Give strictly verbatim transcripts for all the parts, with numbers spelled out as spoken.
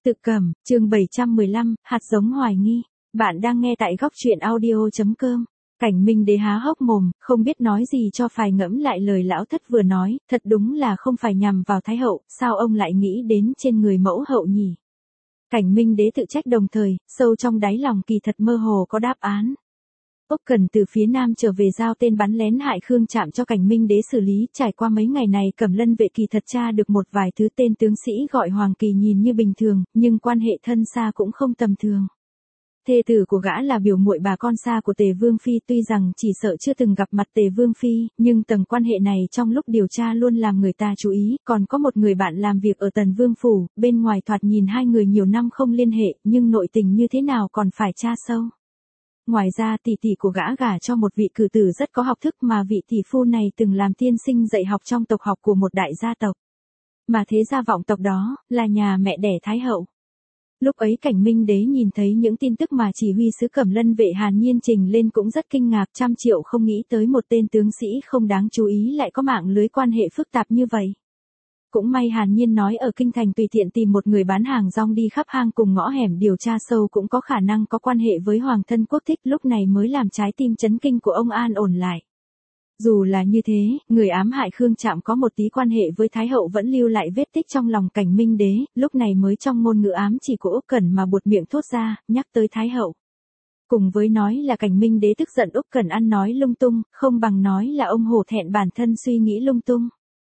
Tự Cẩm, chương bảy trăm mười lăm, hạt giống hoài nghi. Bạn đang nghe tại góc truyện audio.com. Cảnh Minh Đế há hốc mồm, không biết nói gì cho phải, ngẫm lại lời lão thất vừa nói, thật đúng là không phải nhằm vào Thái hậu, sao ông lại nghĩ đến trên người mẫu hậu nhỉ? Cảnh Minh Đế tự trách đồng thời, sâu trong đáy lòng kỳ thật mơ hồ có đáp án. Úc Cần từ phía Nam trở về giao tên bắn lén hại Khương Trạm cho Cảnh Minh Đế xử lý, trải qua mấy ngày này Cẩm Lân vệ kỳ thật tra được một vài thứ. Tên tướng sĩ gọi Hoàng Kỳ nhìn như bình thường, nhưng quan hệ thân xa cũng không tầm thường. Thê tử của gã là biểu muội bà con xa của Tề Vương Phi, tuy rằng chỉ sợ chưa từng gặp mặt Tề Vương Phi, nhưng tầng quan hệ này trong lúc điều tra luôn làm người ta chú ý. Còn có một người bạn làm việc ở Tần Vương Phủ, bên ngoài thoạt nhìn hai người nhiều năm không liên hệ, nhưng nội tình như thế nào còn phải tra sâu. Ngoài ra tỷ tỷ của gã gả cho một vị cử tử rất có học thức, mà vị tỷ phu này từng làm tiên sinh dạy học trong tộc học của một đại gia tộc. Mà thế gia vọng tộc đó, là nhà mẹ đẻ Thái hậu. Lúc ấy Cảnh Minh Đế nhìn thấy những tin tức mà chỉ huy sứ Cẩm Lân vệ Hàn Nhiên trình lên cũng rất kinh ngạc, trăm triệu không nghĩ tới một tên tướng sĩ không đáng chú ý lại có mạng lưới quan hệ phức tạp như vậy. Cũng may Hàn Nhiên nói ở kinh thành tùy tiện tìm một người bán hàng rong đi khắp hang cùng ngõ hẻm điều tra sâu cũng có khả năng có quan hệ với hoàng thân quốc thích, lúc này mới làm trái tim chấn kinh của ông an ổn lại. Dù là như thế, người ám hại Khương Trạm có một tí quan hệ với Thái hậu vẫn lưu lại vết tích trong lòng Cảnh Minh Đế, lúc này mới trong ngôn ngữ ám chỉ của Úc Cẩn mà buột miệng thốt ra, nhắc tới Thái hậu. Cùng với nói là Cảnh Minh Đế tức giận, Úc Cẩn ăn nói lung tung, không bằng nói là ông hổ thẹn bản thân suy nghĩ lung tung.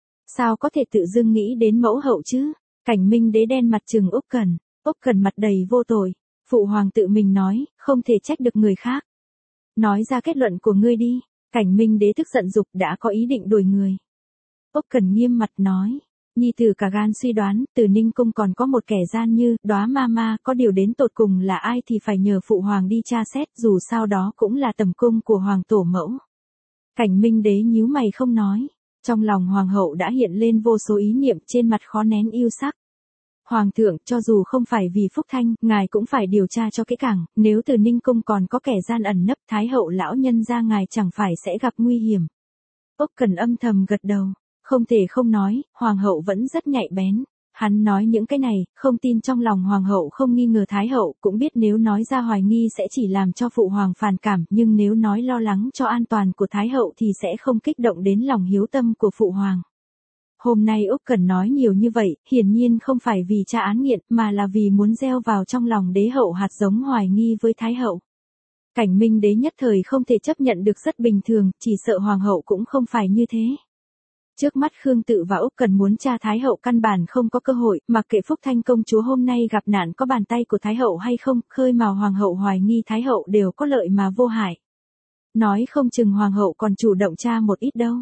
Sao có thể tự dưng nghĩ đến mẫu hậu chứ? Cảnh Minh Đế đen mặt trừng Úc Cẩn, Úc Cẩn mặt đầy vô tội, phụ hoàng tự mình nói, không thể trách được người khác. Nói ra kết luận của ngươi đi. Cảnh Minh Đế tức giận dục đã có ý định đuổi người. Úc Cẩn nghiêm mặt nói, nhi tử cả gan suy đoán, từ Ninh cung còn có một kẻ gian như Đóa ma ma, có điều đến tột cùng là ai thì phải nhờ phụ hoàng đi tra xét, dù sao đó cũng là tầm cung của hoàng tổ mẫu. Cảnh Minh Đế nhíu mày không nói. Trong lòng hoàng hậu đã hiện lên vô số ý niệm, trên mặt khó nén yêu sắc. Hoàng thượng, cho dù không phải vì Phúc Thanh, ngài cũng phải điều tra cho kỹ càng, nếu từ Ninh cung còn có kẻ gian ẩn nấp, Thái hậu lão nhân gia ngài chẳng phải sẽ gặp nguy hiểm. Úc Cẩn âm thầm gật đầu, không thể không nói, hoàng hậu vẫn rất nhạy bén. Hắn nói những cái này, không tin trong lòng hoàng hậu không nghi ngờ Thái hậu, cũng biết nếu nói ra hoài nghi sẽ chỉ làm cho phụ hoàng phản cảm, nhưng nếu nói lo lắng cho an toàn của Thái hậu thì sẽ không kích động đến lòng hiếu tâm của phụ hoàng. Hôm nay Úc Cẩn nói nhiều như vậy, hiển nhiên không phải vì tra án nghiện, mà là vì muốn gieo vào trong lòng đế hậu hạt giống hoài nghi với Thái hậu. Cảnh Minh Đế nhất thời không thể chấp nhận được, rất bình thường, chỉ sợ hoàng hậu cũng không phải như thế. Trước mắt Khương Tự và Úc Cẩn muốn tra Thái hậu căn bản không có cơ hội, mặc kệ Phúc Thanh công chúa hôm nay gặp nạn có bàn tay của Thái hậu hay không, khơi mào hoàng hậu hoài nghi Thái hậu đều có lợi mà vô hại. Nói không chừng hoàng hậu còn chủ động tra một ít đâu.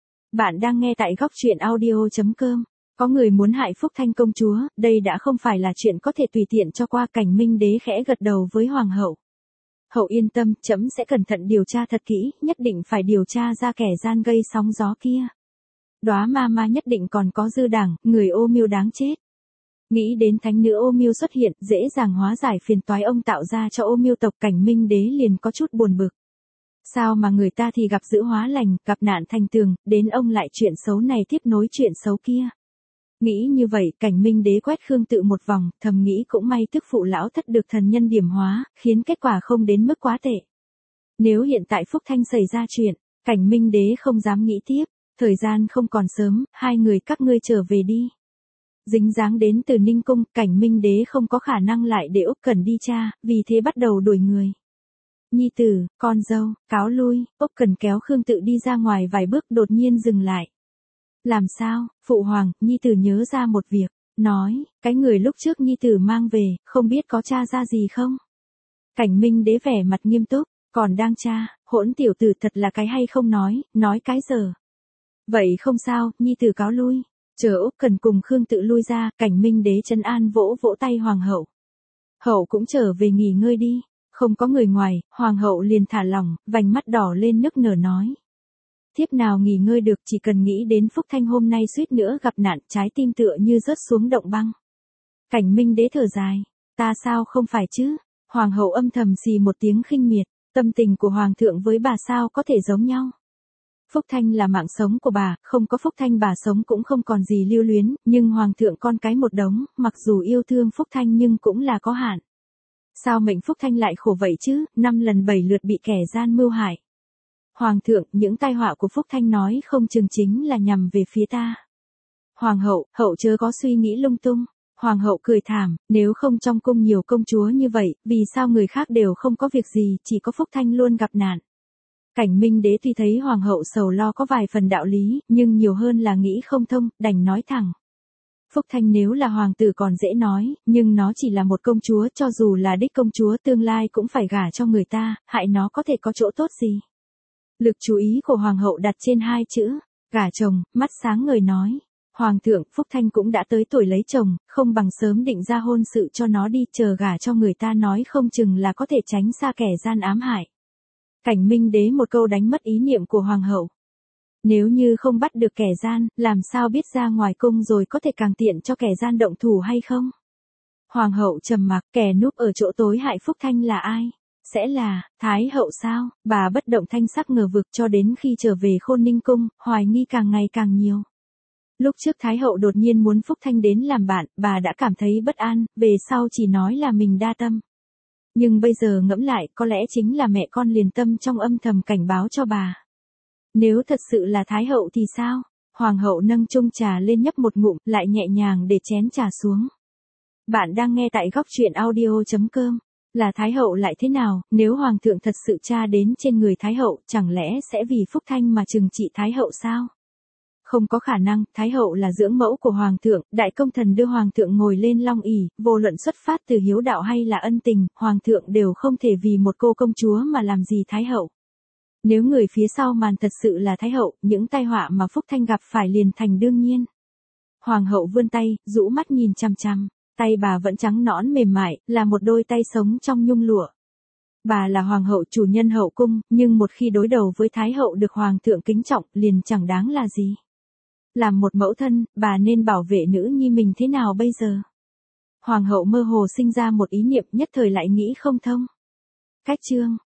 Bạn đang nghe tại góc truyện audio.com. Có người muốn hại Phúc Thanh công chúa, đây đã không phải là chuyện có thể tùy tiện cho qua. Cảnh Minh Đế khẽ gật đầu với hoàng hậu. Hậu yên tâm, trẫm sẽ cẩn thận điều tra thật kỹ, nhất định phải điều tra ra kẻ gian gây sóng gió kia. Đóa ma ma nhất định còn có dư đảng, người ô mưu đáng chết. Nghĩ đến thánh nữ ô mưu xuất hiện, dễ dàng hóa giải phiền toái ông tạo ra cho ô mưu tộc, Cảnh Minh Đế liền có chút buồn bực. Sao mà người ta thì gặp dữ hóa lành, gặp nạn thành tường, đến ông lại chuyện xấu này tiếp nối chuyện xấu kia. Nghĩ như vậy, Cảnh Minh Đế quét Khương Tự một vòng, thầm nghĩ cũng may tức phụ lão thất được thần nhân điểm hóa, khiến kết quả không đến mức quá tệ. Nếu hiện tại Phúc Thanh xảy ra chuyện, Cảnh Minh Đế không dám nghĩ tiếp, thời gian không còn sớm, hai người các ngươi trở về đi. Dính dáng đến từ Ninh cung, Cảnh Minh Đế không có khả năng lại để Úc Cẩn đi tra, vì thế bắt đầu đuổi người. Nhi tử, con dâu, cáo lui. Úc Cẩn kéo Khương Tự đi ra ngoài vài bước, đột nhiên dừng lại. Làm sao? Phụ hoàng, nhi tử nhớ ra một việc, nói, cái người lúc trước nhi tử mang về, không biết có tra ra gì không? Cảnh Minh Đế vẻ mặt nghiêm túc, còn đang tra, hỗn tiểu tử thật là cái hay không nói, nói cái giờ. Vậy không sao, nhi tử cáo lui. Chờ Úc Cẩn cùng Khương Tự lui ra, Cảnh Minh Đế trấn an vỗ vỗ tay hoàng hậu. Hậu cũng trở về nghỉ ngơi đi. Không có người ngoài, hoàng hậu liền thả lỏng, vành mắt đỏ lên nức nở nói. Thiếp nào nghỉ ngơi được, chỉ cần nghĩ đến Phúc Thanh hôm nay suýt nữa gặp nạn, trái tim tựa như rớt xuống động băng. Cảnh Minh Đế thở dài, ta sao không phải chứ? Hoàng hậu âm thầm xì một tiếng khinh miệt, tâm tình của hoàng thượng với bà sao có thể giống nhau? Phúc Thanh là mạng sống của bà, không có Phúc Thanh bà sống cũng không còn gì lưu luyến, nhưng Hoàng thượng con cái một đống, mặc dù yêu thương Phúc Thanh nhưng cũng là có hạn. Sao mệnh Phúc Thanh lại khổ vậy chứ, năm lần bảy lượt bị kẻ gian mưu hại. Hoàng thượng, những tai họa của Phúc Thanh nói không chừng chính là nhằm về phía ta. Hoàng hậu, hậu chớ có suy nghĩ lung tung. Hoàng hậu cười thảm, nếu không trong cung nhiều công chúa như vậy, vì sao người khác đều không có việc gì, chỉ có Phúc Thanh luôn gặp nạn. Cảnh Minh Đế tuy thấy Hoàng hậu sầu lo có vài phần đạo lý, nhưng nhiều hơn là nghĩ không thông, đành nói thẳng. Phúc Thanh nếu là hoàng tử còn dễ nói, nhưng nó chỉ là một công chúa, cho dù là đích công chúa tương lai cũng phải gả cho người ta, hại nó có thể có chỗ tốt gì. Lực chú ý của Hoàng hậu đặt trên hai chữ, gả chồng, mắt sáng ngời nói. Hoàng thượng, Phúc Thanh cũng đã tới tuổi lấy chồng, không bằng sớm định ra hôn sự cho nó đi, chờ gả cho người ta nói không chừng là có thể tránh xa kẻ gian ám hại. Cảnh Minh Đế một câu đánh mất ý niệm của Hoàng hậu. Nếu như không bắt được kẻ gian, làm sao biết ra ngoài cung rồi có thể càng tiện cho kẻ gian động thủ hay không? Hoàng hậu trầm mặc, kẻ núp ở chỗ tối hại Phúc Thanh là ai? Sẽ là, Thái hậu sao? Bà bất động thanh sắc ngờ vực cho đến khi trở về Khôn Ninh cung, hoài nghi càng ngày càng nhiều. Lúc trước Thái hậu đột nhiên muốn Phúc Thanh đến làm bạn, bà đã cảm thấy bất an, về sau chỉ nói là mình đa tâm. Nhưng bây giờ ngẫm lại, có lẽ chính là mẹ con liền tâm trong âm thầm cảnh báo cho bà. Nếu thật sự là Thái hậu thì sao? Hoàng hậu nâng chung trà lên nhấp một ngụm, lại nhẹ nhàng để chén trà xuống. Bạn đang nghe tại góc truyện audio chấm com. Là Thái hậu lại thế nào, nếu Hoàng thượng thật sự tra đến trên người Thái hậu, chẳng lẽ sẽ vì Phúc Thanh mà trừng trị Thái hậu sao? Không có khả năng, Thái hậu là dưỡng mẫu của Hoàng thượng, đại công thần đưa Hoàng thượng ngồi lên long ỷ, vô luận xuất phát từ hiếu đạo hay là ân tình, Hoàng thượng đều không thể vì một cô công chúa mà làm gì Thái hậu. Nếu người phía sau màn thật sự là Thái hậu, những tai họa mà Phúc Thanh gặp phải liền thành đương nhiên. Hoàng hậu vươn tay, rũ mắt nhìn chằm chằm, tay bà vẫn trắng nõn mềm mại, là một đôi tay sống trong nhung lụa. Bà là hoàng hậu chủ nhân hậu cung, nhưng một khi đối đầu với Thái hậu được Hoàng thượng kính trọng, liền chẳng đáng là gì. Làm một mẫu thân, bà nên bảo vệ nữ nhi mình thế nào bây giờ? Hoàng hậu mơ hồ sinh ra một ý niệm, nhất thời lại nghĩ không thông. Cách chương